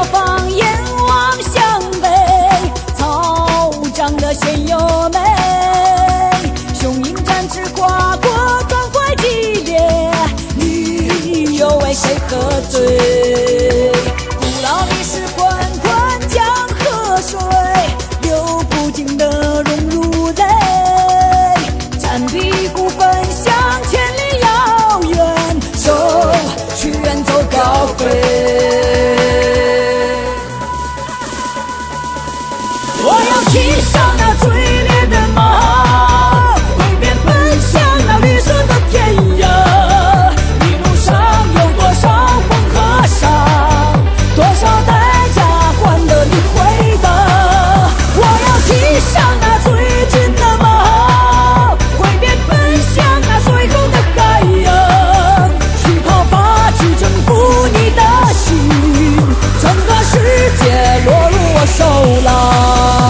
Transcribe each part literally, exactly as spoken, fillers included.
小房，眼望向北，草长得鲜又美。雄鹰展翅跨过壮怀激烈，你又为谁喝醉？古老历史滚滚江河水，流不尽的荣辱泪。暂避孤分享千里遥远，手去远走高飞。我要骑上那最烈的马，挥鞭奔向那绿色的天涯。一路上有多少风和沙，多少代价换得你回答。我要骑上那最骏的马，挥鞭奔向那最后的海洋，去讨伐，去征服你的心，整个世界落入我手啦。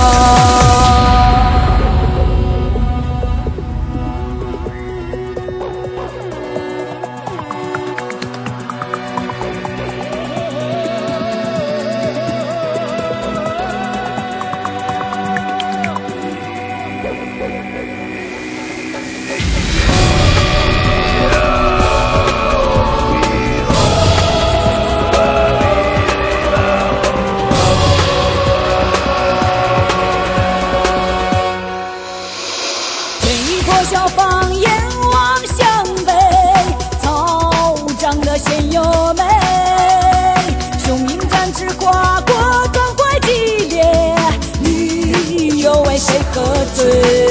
小房，眼望向北，草长得鲜又美。雄鹰展翅跨过壮怀激烈，你又为谁喝醉？